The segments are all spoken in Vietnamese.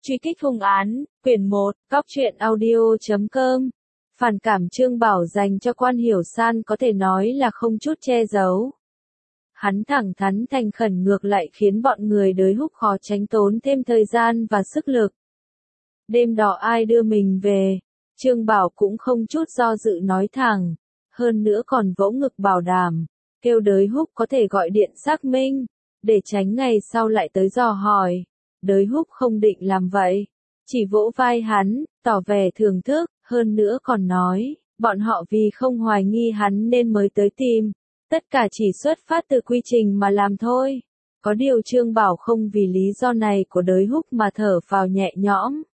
Truy kích hung án, quyển 1, Cóc truyện audio.com. Phản cảm Trương Bảo dành cho Quan Hiểu San có thể nói là không chút che giấu. Hắn thẳng thắn thành khẩn ngược lại khiến bọn người Đới Húc khó tránh tốn thêm thời gian và sức lực. Đêm đó ai đưa mình về, Trương Bảo cũng không chút do dự nói thẳng, hơn nữa còn vỗ ngực bảo đảm, kêu Đới Húc có thể gọi điện xác minh, để tránh ngày sau lại tới dò hỏi. Đới Húc không định làm vậy, chỉ vỗ vai hắn, tỏ vẻ thưởng thức, hơn nữa còn nói, bọn họ vì không hoài nghi hắn nên mới tới tìm, tất cả chỉ xuất phát từ quy trình mà làm thôi. Có điều Trương Bảo không vì lý do này của Đới Húc mà thở phào nhẹ nhõm.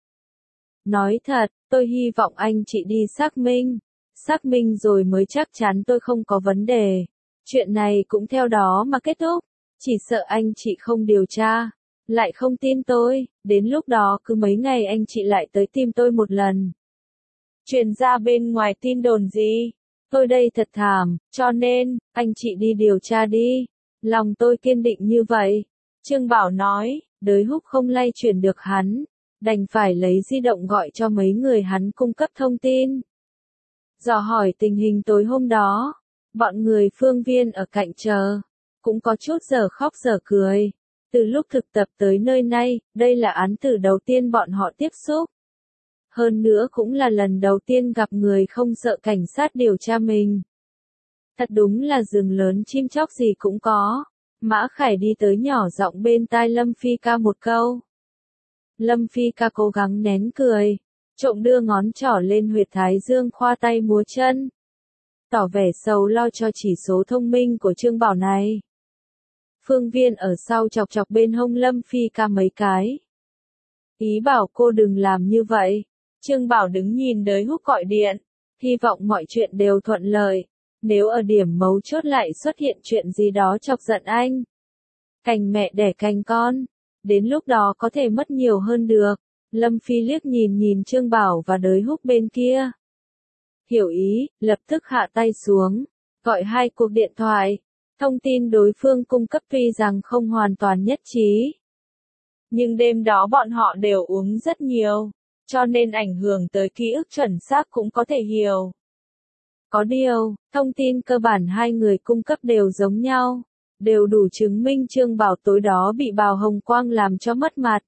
Nói thật, tôi hy vọng anh chị đi xác minh rồi mới chắc chắn tôi không có vấn đề. Chuyện này cũng theo đó mà kết thúc, chỉ sợ anh chị không điều tra, lại không tin tôi, đến lúc đó cứ mấy ngày anh chị lại tới tìm tôi một lần. Truyền ra bên ngoài tin đồn gì? Tôi đây thật thảm, cho nên, anh chị đi điều tra đi. Lòng tôi kiên định như vậy. Trương Bảo nói, Đới Húc không lay chuyển được hắn, đành phải lấy di động gọi cho mấy người hắn cung cấp thông tin. Dò hỏi tình hình tối hôm đó, bọn người Phương Viên ở cạnh chờ, cũng có chút giờ khóc giờ cười. Từ lúc thực tập tới nơi này, đây là án tử đầu tiên bọn họ tiếp xúc. Hơn nữa cũng là lần đầu tiên gặp người không sợ cảnh sát điều tra mình. Thật đúng là rừng lớn chim chóc gì cũng có. Mã Khải đi tới nhỏ giọng bên tai Lâm Phi Ca một câu. Lâm Phi Ca cố gắng nén cười, trộm đưa ngón trỏ lên huyệt thái dương khoa tay múa chân. Tỏ vẻ sầu lo cho chỉ số thông minh của Trương Bảo này. Phương Viên ở sau chọc chọc bên hông Lâm Phi Ca mấy cái. Ý bảo cô đừng làm như vậy. Trương Bảo đứng nhìn Đới Húc gọi điện, hy vọng mọi chuyện đều thuận lợi. Nếu ở điểm mấu chốt lại xuất hiện chuyện gì đó chọc giận anh. Cành mẹ đẻ cành con, đến lúc đó có thể mất nhiều hơn được. Lâm Phi liếc nhìn Trương Bảo và Đới Húc bên kia. Hiểu ý, lập tức hạ tay xuống, gọi 2 cuộc điện thoại. Thông tin đối phương cung cấp tuy rằng không hoàn toàn nhất trí. Nhưng đêm đó bọn họ đều uống rất nhiều, cho nên ảnh hưởng tới ký ức chuẩn xác cũng có thể hiểu. Có điều, thông tin cơ bản hai người cung cấp đều giống nhau, đều đủ chứng minh Trương Bảo tối đó bị Bào Hồng Quang làm cho mất mặt.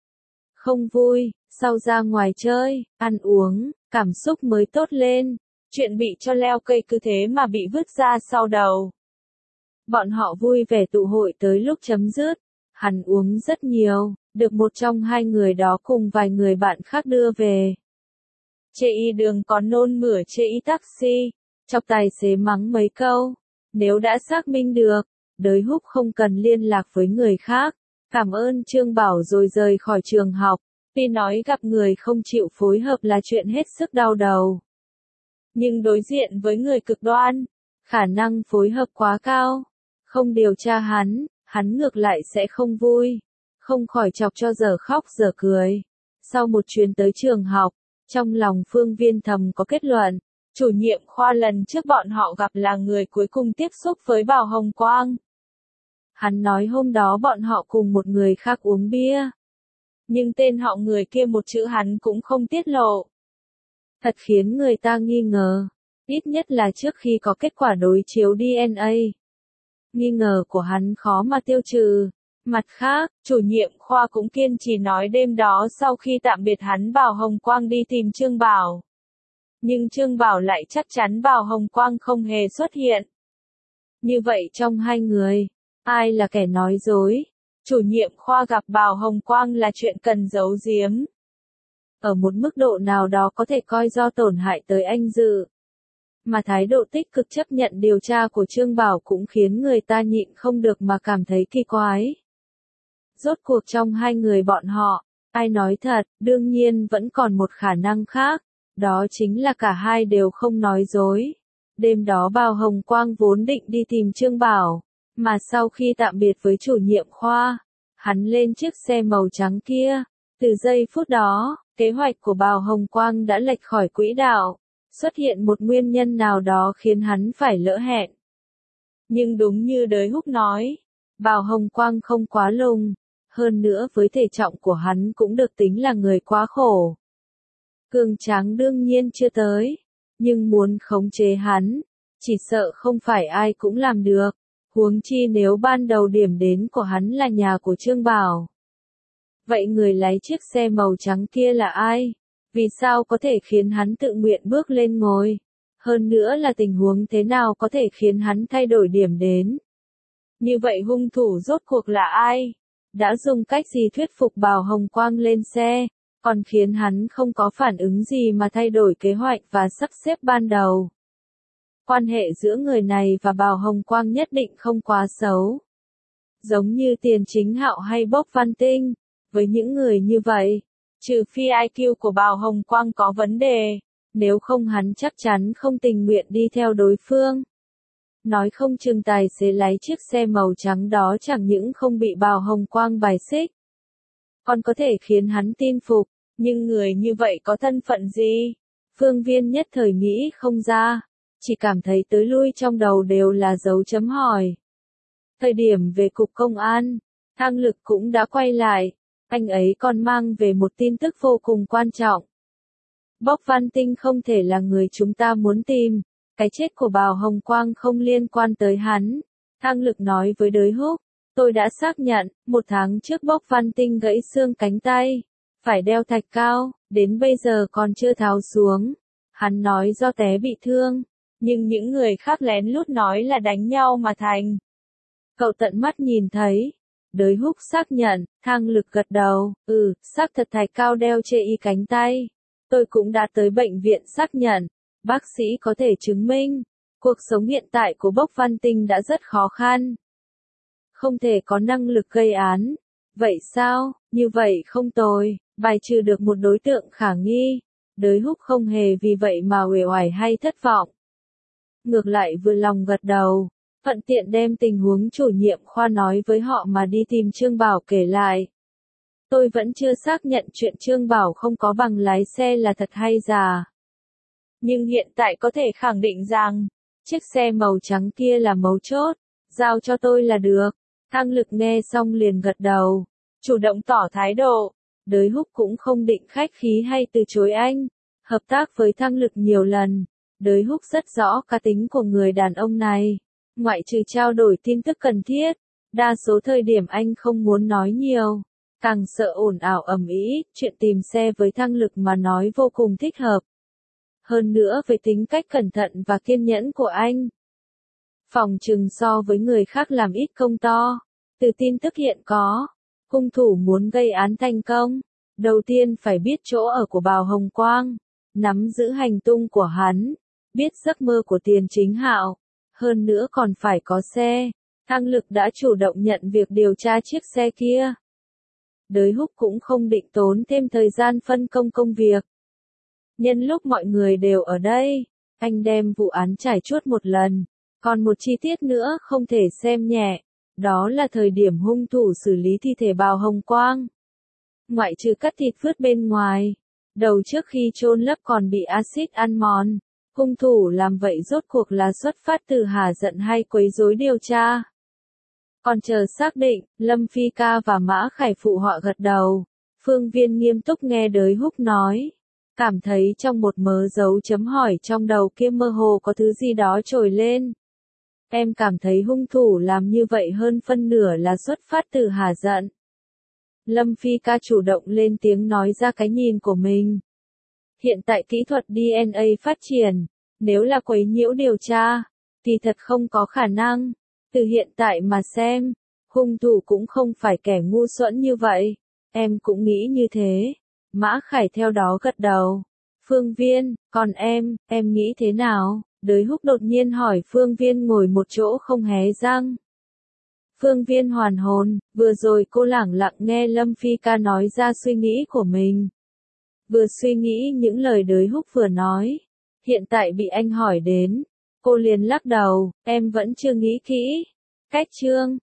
Không vui, sau ra ngoài chơi, ăn uống, cảm xúc mới tốt lên, chuyện bị cho leo cây cứ thế mà bị vứt ra sau đầu. Bọn họ vui vẻ tụ hội tới lúc chấm dứt, hắn uống rất nhiều, được một trong hai người đó cùng vài người bạn khác đưa về. Chê y đường còn nôn mửa chê y taxi, chọc tài xế mắng mấy câu. Nếu đã xác minh được, Đới Húc không cần liên lạc với người khác. Cảm ơn Trương Bảo rồi rời khỏi trường học. Tuy nói gặp người không chịu phối hợp là chuyện hết sức đau đầu. Nhưng đối diện với người cực đoan, khả năng phối hợp quá cao. Không điều tra hắn ngược lại sẽ không vui. Không khỏi chọc cho giờ khóc giờ cười. Sau một chuyến tới trường học, trong lòng Phương Viên thầm có kết luận, chủ nhiệm khoa lần trước bọn họ gặp là người cuối cùng tiếp xúc với Bào Hồng Quang. Hắn nói hôm đó bọn họ cùng một người khác uống bia. Nhưng tên họ người kia một chữ hắn cũng không tiết lộ. Thật khiến người ta nghi ngờ, ít nhất là trước khi có kết quả đối chiếu DNA. Nghi ngờ của hắn khó mà tiêu trừ. Mặt khác, chủ nhiệm khoa cũng kiên trì nói đêm đó sau khi tạm biệt hắn Bào Hồng Quang đi tìm Trương Bảo. Nhưng Trương Bảo lại chắc chắn Bào Hồng Quang không hề xuất hiện. Như vậy trong hai người, ai là kẻ nói dối? Chủ nhiệm khoa gặp Bào Hồng Quang là chuyện cần giấu giếm. Ở một mức độ nào đó có thể coi do tổn hại tới anh Dự. Mà thái độ tích cực chấp nhận điều tra của Trương Bảo cũng khiến người ta nhịn không được mà cảm thấy kỳ quái. Rốt cuộc trong hai người bọn họ, ai nói thật, đương nhiên vẫn còn một khả năng khác, đó chính là cả hai đều không nói dối. Đêm đó Bào Hồng Quang vốn định đi tìm Trương Bảo, mà sau khi tạm biệt với chủ nhiệm khoa, hắn lên chiếc xe màu trắng kia. Từ giây phút đó, kế hoạch của Bào Hồng Quang đã lệch khỏi quỹ đạo, xuất hiện một nguyên nhân nào đó khiến hắn phải lỡ hẹn. Nhưng đúng như Đới Húc nói, Bào Hồng Quang không quá lùng. hơn nữa với thể trọng của hắn cũng được tính là người quá khổ. Cường tráng đương nhiên chưa tới, nhưng muốn khống chế hắn, chỉ sợ không phải ai cũng làm được, huống chi nếu ban đầu điểm đến của hắn là nhà của Trương Bảo. Vậy người lái chiếc xe màu trắng kia là ai? Vì sao có thể khiến hắn tự nguyện bước lên ngồi? Hơn nữa là tình huống thế nào có thể khiến hắn thay đổi điểm đến? Như vậy hung thủ rốt cuộc là ai? Đã dùng cách gì thuyết phục Bào Hồng Quang lên xe, còn khiến hắn không có phản ứng gì mà thay đổi kế hoạch và sắp xếp ban đầu? Quan hệ giữa người này và Bào Hồng Quang nhất định không quá xấu. Giống như Tiền Chính Hạo hay Bốc Văn Tinh, với những người như vậy, trừ phi IQ của Bào Hồng Quang có vấn đề, nếu không hắn chắc chắn không tình nguyện đi theo đối phương. Nói không chừng tài xế lái chiếc xe màu trắng đó chẳng những không bị Bào Hồng Quang bài xích, còn có thể khiến hắn tin phục, nhưng người như vậy có thân phận gì? Phương Viên nhất thời nghĩ không ra, chỉ cảm thấy tới lui trong đầu đều là dấu chấm hỏi. Thời điểm về cục công an, Thang Lực cũng đã quay lại, anh ấy còn mang về một tin tức vô cùng quan trọng. Bốc Văn Tinh không thể là người chúng ta muốn tìm, cái chết của Bào Hồng Quang không liên quan tới hắn. Thang Lực nói với Đới Húc, tôi đã xác nhận, 1 tháng trước Bốc Văn Tinh gãy xương cánh tay, phải đeo thạch cao, đến bây giờ còn chưa tháo xuống. Hắn nói do té bị thương, nhưng những người khác lén lút nói là đánh nhau mà thành. Cậu tận mắt nhìn thấy. Đới Húc xác nhận, Thang Lực gật đầu, xác thật thạch cao đeo chê y cánh tay. Tôi cũng đã tới bệnh viện xác nhận, bác sĩ có thể chứng minh, cuộc sống hiện tại của Bốc Văn Tinh đã rất khó khăn. Không thể có năng lực gây án. Vậy sao, như vậy không tồi, bài trừ được một đối tượng khả nghi. Đới Húc không hề vì vậy mà uể oải hay thất vọng. Ngược lại vừa lòng gật đầu, thuận tiện đem tình huống chủ nhiệm khoa nói với họ mà đi tìm Trương Bảo kể lại. Tôi vẫn chưa xác nhận chuyện Trương Bảo không có bằng lái xe là thật hay giả. Nhưng hiện tại có thể khẳng định rằng, chiếc xe màu trắng kia là mấu chốt, giao cho tôi là được. Thang Lực nghe xong liền gật đầu, chủ động tỏ thái độ. Đới Húc cũng không định khách khí hay từ chối anh, hợp tác với Thang Lực nhiều lần. Đới Húc rất rõ cá tính của người đàn ông này, ngoại trừ trao đổi tin tức cần thiết, đa số thời điểm anh không muốn nói nhiều, càng sợ ồn ào ầm ĩ, chuyện tìm xe với Thang Lực mà nói vô cùng thích hợp. Hơn nữa về tính cách cẩn thận và kiên nhẫn của anh, phòng chừng so với người khác làm ít công to. Từ tin tức hiện có, hung thủ muốn gây án thành công, đầu tiên phải biết chỗ ở của Bào Hồng Quang, nắm giữ hành tung của hắn, biết giấc mơ của Tiền Chính Hạo, hơn nữa còn phải có xe. Thang Lực đã chủ động nhận việc điều tra chiếc xe kia. Đới Húc cũng không định tốn thêm thời gian phân công công việc. Nhân lúc mọi người đều ở đây, anh đem vụ án trải chuốt một lần. Còn một chi tiết nữa không thể xem nhẹ, đó là thời điểm hung thủ xử lý thi thể Bào Hồng Quang. Ngoại trừ cắt thịt vứt bên ngoài, đầu trước khi chôn lấp còn bị axit ăn mòn. Hung thủ làm vậy rốt cuộc là xuất phát từ hả giận hay quấy rối điều tra? Còn chờ xác định, Lâm Phi Ca và Mã Khải phụ họa gật đầu. Phương Viên nghiêm túc nghe Đới Húc nói, cảm thấy trong một mớ dấu chấm hỏi trong đầu kia mơ hồ có thứ gì đó trồi lên. Em cảm thấy hung thủ làm như vậy hơn phân nửa là xuất phát từ hả giận. Lâm Phi Ca chủ động lên tiếng nói ra cái nhìn của mình. Hiện tại kỹ thuật DNA phát triển, nếu là quấy nhiễu điều tra, thì thật không có khả năng. Từ hiện tại mà xem, hung thủ cũng không phải kẻ ngu xuẩn như vậy. Em cũng nghĩ như thế. Mã Khải theo đó gật đầu. Phương Viên, còn em nghĩ thế nào? Đới Húc đột nhiên hỏi Phương Viên ngồi một chỗ không hé răng. Phương Viên hoàn hồn, vừa rồi cô lẳng lặng nghe Lâm Phi Ca nói ra suy nghĩ của mình. Vừa suy nghĩ những lời Đới Húc vừa nói. Hiện tại bị anh hỏi đến, cô liền lắc đầu, em vẫn chưa nghĩ kỹ. Cách chương